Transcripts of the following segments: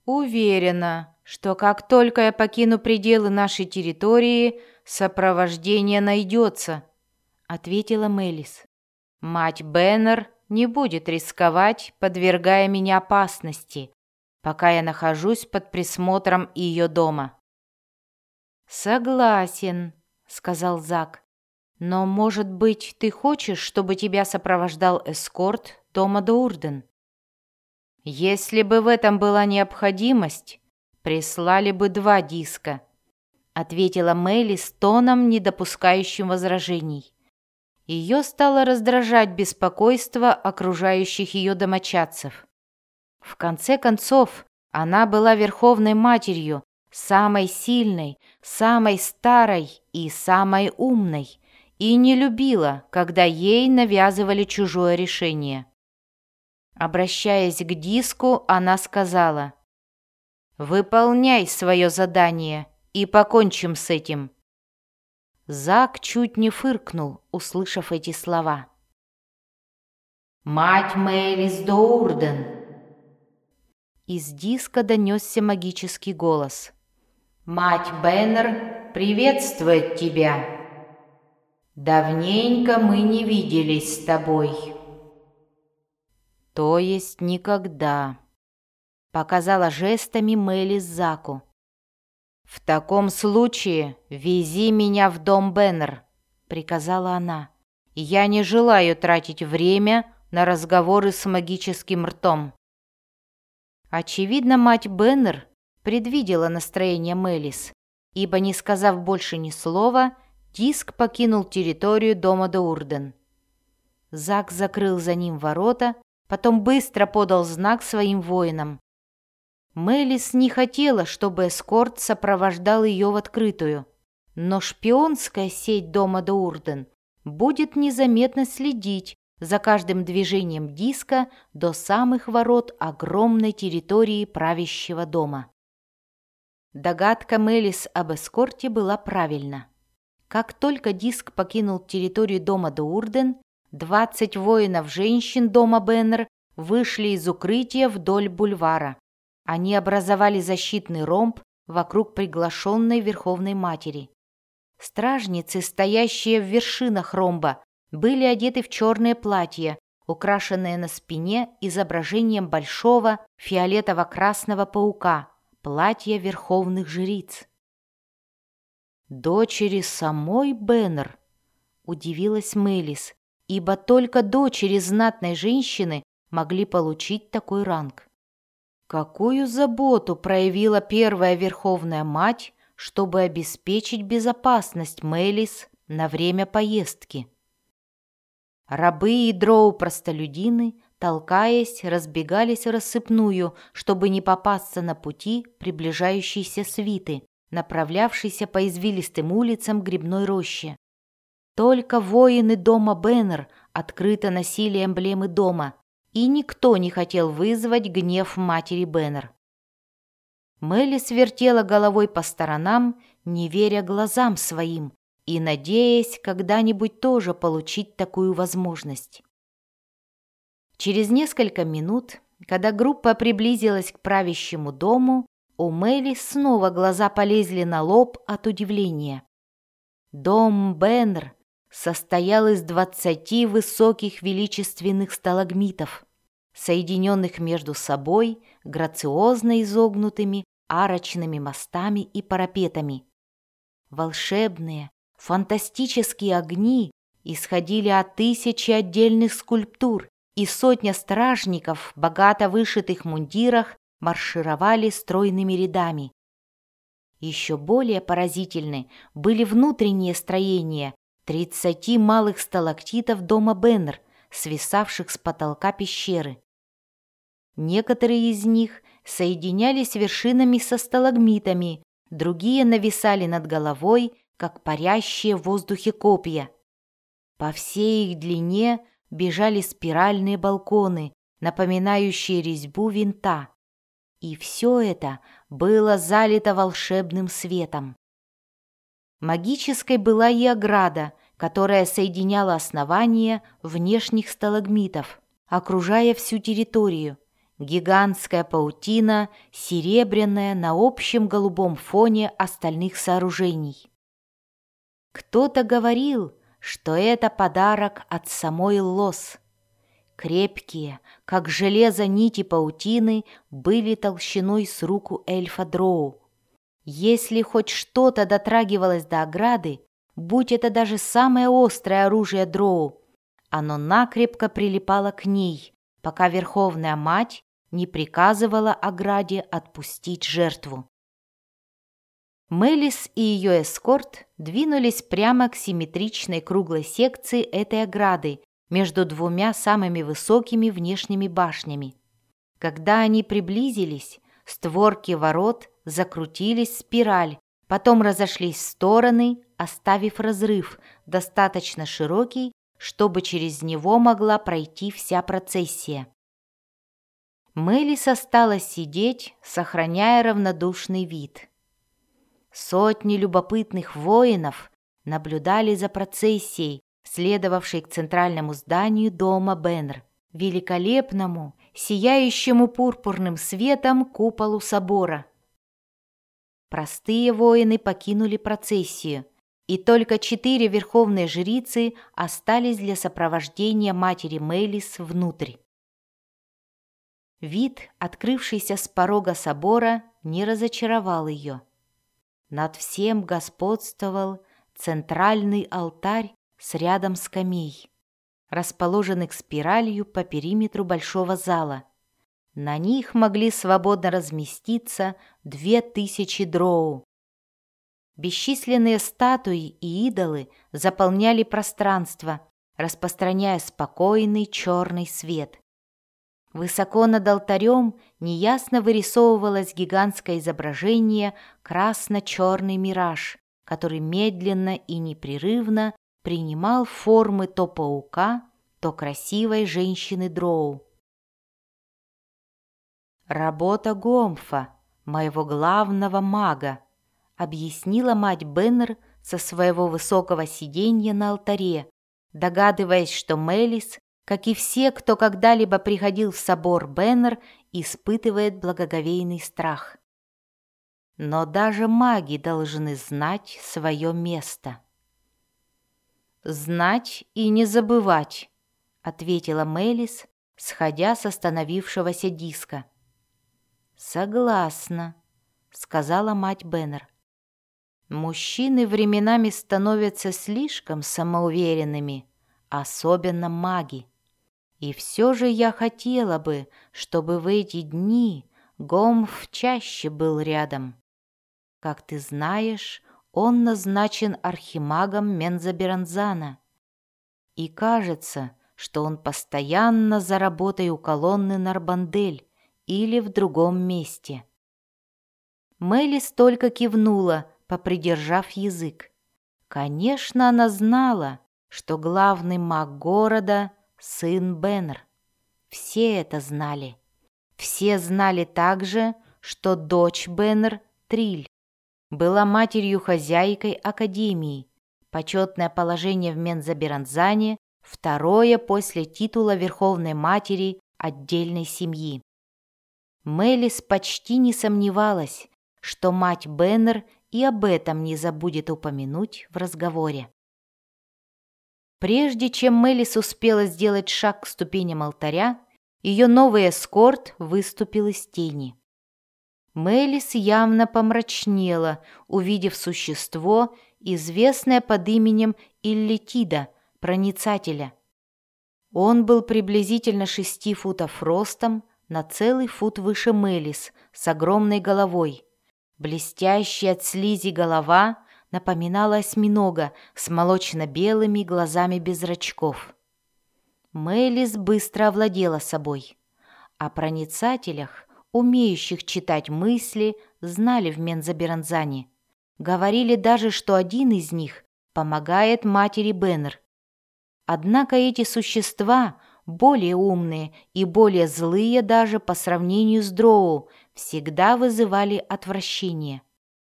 Уверена, что как только я покину пределы нашей территории, сопровождение найдется, ответила Мелис. Мать Беннер не будет рисковать, подвергая меня опасности, пока я нахожусь под присмотром ее дома. «Согласен», — сказал Зак. «Но, может быть, ты хочешь, чтобы тебя сопровождал эскорт дома Доурден?» «Если бы в этом была необходимость, прислали бы 2 диска», — ответила Мэйли с тоном, не допускающим возражений. Ее стало раздражать беспокойство окружающих ее домочадцев. В конце концов, она была верховной матерью, самой сильной, самой старой и самой умной, и не любила, когда ей навязывали чужое решение. Обращаясь к диску, она сказала: «Выполняй свое задание и покончим с этим». Зак чуть не фыркнул, услышав эти слова. «Мать Мэлис Доурден!» Из диска донесся магический голос. «Мать Беннер приветствует тебя. Давненько мы не виделись с тобой». «То есть никогда», — показала жестами Мэлис Заку. «В таком случае вези меня в дом Беннер», — приказала она. «Я не желаю тратить время на разговоры с магическим ртом». Очевидно, мать Беннер предвидела настроение Мэлис, ибо, не сказав больше ни слова, диск покинул территорию дома Доурден. Зак закрыл за ним ворота, потом быстро подал знак своим воинам. Мэлис не хотела, чтобы эскорт сопровождал ее в открытую, но шпионская сеть дома Доурден будет незаметно следить за каждым движением диска до самых ворот огромной территории правящего дома. Догадка Мэлис об эскорте была правильна. Как только диск покинул территорию дома Доурден, 20 воинов-женщин дома Беннер вышли из укрытия вдоль бульвара. Они образовали защитный ромб вокруг приглашенной Верховной Матери. Стражницы, стоящие в вершинах ромба, были одеты в черные платья, украшенные на спине изображением большого фиолетово-красного паука, платья верховных жриц. «Дочери самой Беннер?» – удивилась Мэлис, ибо только дочери знатной женщины могли получить такой ранг. Какую заботу проявила первая Верховная Мать, чтобы обеспечить безопасность Мэлис на время поездки? Рабы и дроу-простолюдины, толкаясь, разбегались в рассыпную, чтобы не попасться на пути приближающейся свиты, направлявшейся по извилистым улицам Грибной рощи. Только воины дома Беннер открыто носили эмблемы дома, и никто не хотел вызвать гнев матери Беннер. Мэлис вертела головой по сторонам, не веря глазам своим и надеясь когда-нибудь тоже получить такую возможность. Через несколько минут, когда группа приблизилась к правящему дому, у Мэлис снова глаза полезли на лоб от удивления. Дом Беннер состоял из 20 высоких величественных сталагмитов, соединенных между собой грациозно изогнутыми арочными мостами и парапетами. Волшебные, фантастические огни исходили от тысячи отдельных скульптур, и сотня стражников в богато вышитых мундирах маршировали стройными рядами. Еще более поразительны были внутренние строения 30 малых сталактитов дома Беннер, свисавших с потолка пещеры. Некоторые из них соединялись вершинами со сталагмитами, другие нависали над головой, как парящие в воздухе копья. По всей их длине бежали спиральные балконы, напоминающие резьбу винта. И все это было залито волшебным светом. Магической была и ограда, которая соединяла основания внешних сталагмитов, окружая всю территорию. Гигантская паутина, серебряная на общем голубом фоне остальных сооружений. Кто-то говорил, что это подарок от самой Лос. Крепкие, как железо, нити паутины были толщиной с руку эльфа Дроу. Если хоть что-то дотрагивалось до ограды, будь это даже самое острое оружие Дроу, оно накрепко прилипало к ней, пока Верховная Мать не приказывала ограде отпустить жертву. Мелис и ее эскорт двинулись прямо к симметричной круглой секции этой ограды между двумя самыми высокими внешними башнями. Когда они приблизились, створки ворот закрутились в спираль, потом разошлись в стороны, оставив разрыв, достаточно широкий, чтобы через него могла пройти вся процессия. Мелис осталась сидеть, сохраняя равнодушный вид. Сотни любопытных воинов наблюдали за процессией, следовавшей к центральному зданию дома Беннер, великолепному, сияющему пурпурным светом куполу собора. Простые воины покинули процессию, и только 4 верховные жрицы остались для сопровождения матери Мелис внутрь. Вид, открывшийся с порога собора, не разочаровал ее. Над всем господствовал центральный алтарь с рядом скамей, расположенных спиралью по периметру большого зала. На них могли свободно разместиться 2000 дроу. Бесчисленные статуи и идолы заполняли пространство, распространяя спокойный черный свет. Высоко над алтарем неясно вырисовывалось гигантское изображение красно-черный мираж, который медленно и непрерывно принимал формы то паука, то красивой женщины дроу. «Работа Гомфа, моего главного мага», объяснила мать Беннер со своего высокого сиденья на алтаре, догадываясь, что Мелис, как и все, кто когда-либо приходил в собор Беннер, испытывает благоговейный страх. Но даже маги должны знать свое место. «Знать и не забывать», — ответила Мелис, сходя с остановившегося диска. «Согласна», — сказала мать Беннер. «Мужчины временами становятся слишком самоуверенными, особенно маги. И все же я хотела бы, чтобы в эти дни Гомф чаще был рядом. Как ты знаешь, он назначен архимагом Мензаберанзана. И кажется, что он постоянно за работой у колонны Нарбандель или в другом месте». Мелис только кивнула, попридержав язык. Конечно, она знала, что главный маг города — сын Беннер. Все это знали. Все знали также, что дочь Беннер, Триль, была матерью-хозяйкой академии, почетное положение в Мензаберанзане, второе после титула Верховной Матери отдельной семьи. Мелис почти не сомневалась, что мать Беннер и об этом не забудет упомянуть в разговоре. Прежде чем Мелис успела сделать шаг к ступеням алтаря, ее новый эскорт выступил из тени. Мелис явно помрачнела, увидев существо, известное под именем Иллитида, проницателя. Он был приблизительно 6 футов ростом, на целый фут выше Мелис, с огромной головой. Блестящая от слизи голова напоминала осьминога с молочно-белыми глазами без зрачков. Мелис быстро овладела собой. О проницателях, умеющих читать мысли, знали в Мензаберанзане. Говорили даже, что один из них помогает матери Беннер. Однако эти существа, более умные и более злые даже по сравнению с дроу, всегда вызывали отвращение.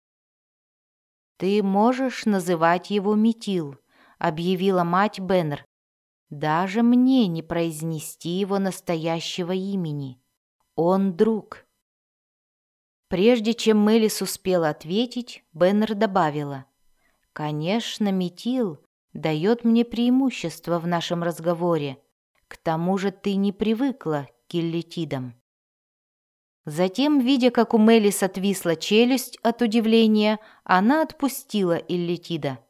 «Ты можешь называть его Метил», — объявила мать Беннер. «Даже мне не произнести его настоящего имени. Он друг. Прежде чем Мэлис успела ответить, Беннер добавила: «Конечно, метил дает мне преимущество в нашем разговоре. К тому же ты не привыкла к иллитидам». Затем, видя, как у Мэлис отвисла челюсть от удивления, она отпустила иллитида.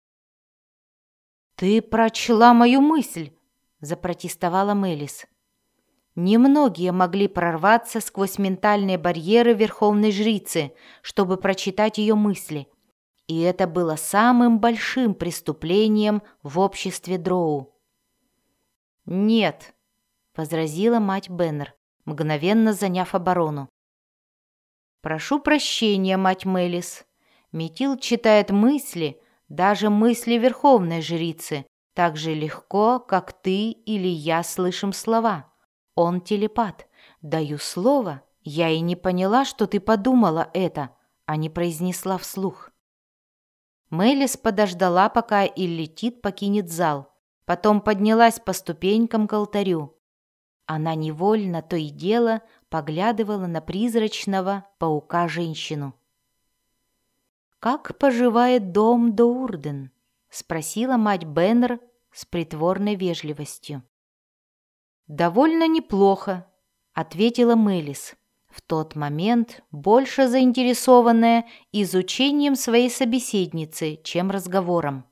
«Ты прочла мою мысль!» — запротестовала Мэлис. Немногие могли прорваться сквозь ментальные барьеры Верховной Жрицы, чтобы прочитать ее мысли, и это было самым большим преступлением в обществе Дроу. «Нет», — возразила мать Беннер, мгновенно заняв оборону. «Прошу прощения, мать Мэлис. Метил читает мысли, даже мысли Верховной Жрицы, так же легко, как ты или я слышим слова. Он телепат. Даю слово, я и не поняла, что ты подумала это, а не произнесла вслух». Мэлис подождала, пока иллитид покинет зал, потом поднялась по ступенькам к алтарю. Она невольно то и дело поглядывала на призрачного паука-женщину. «Как поживает дом Доурден?» — спросила мать Беннер с притворной вежливостью. «Довольно неплохо», — ответила Мэлис, в тот момент больше заинтересованная изучением своей собеседницы, чем разговором.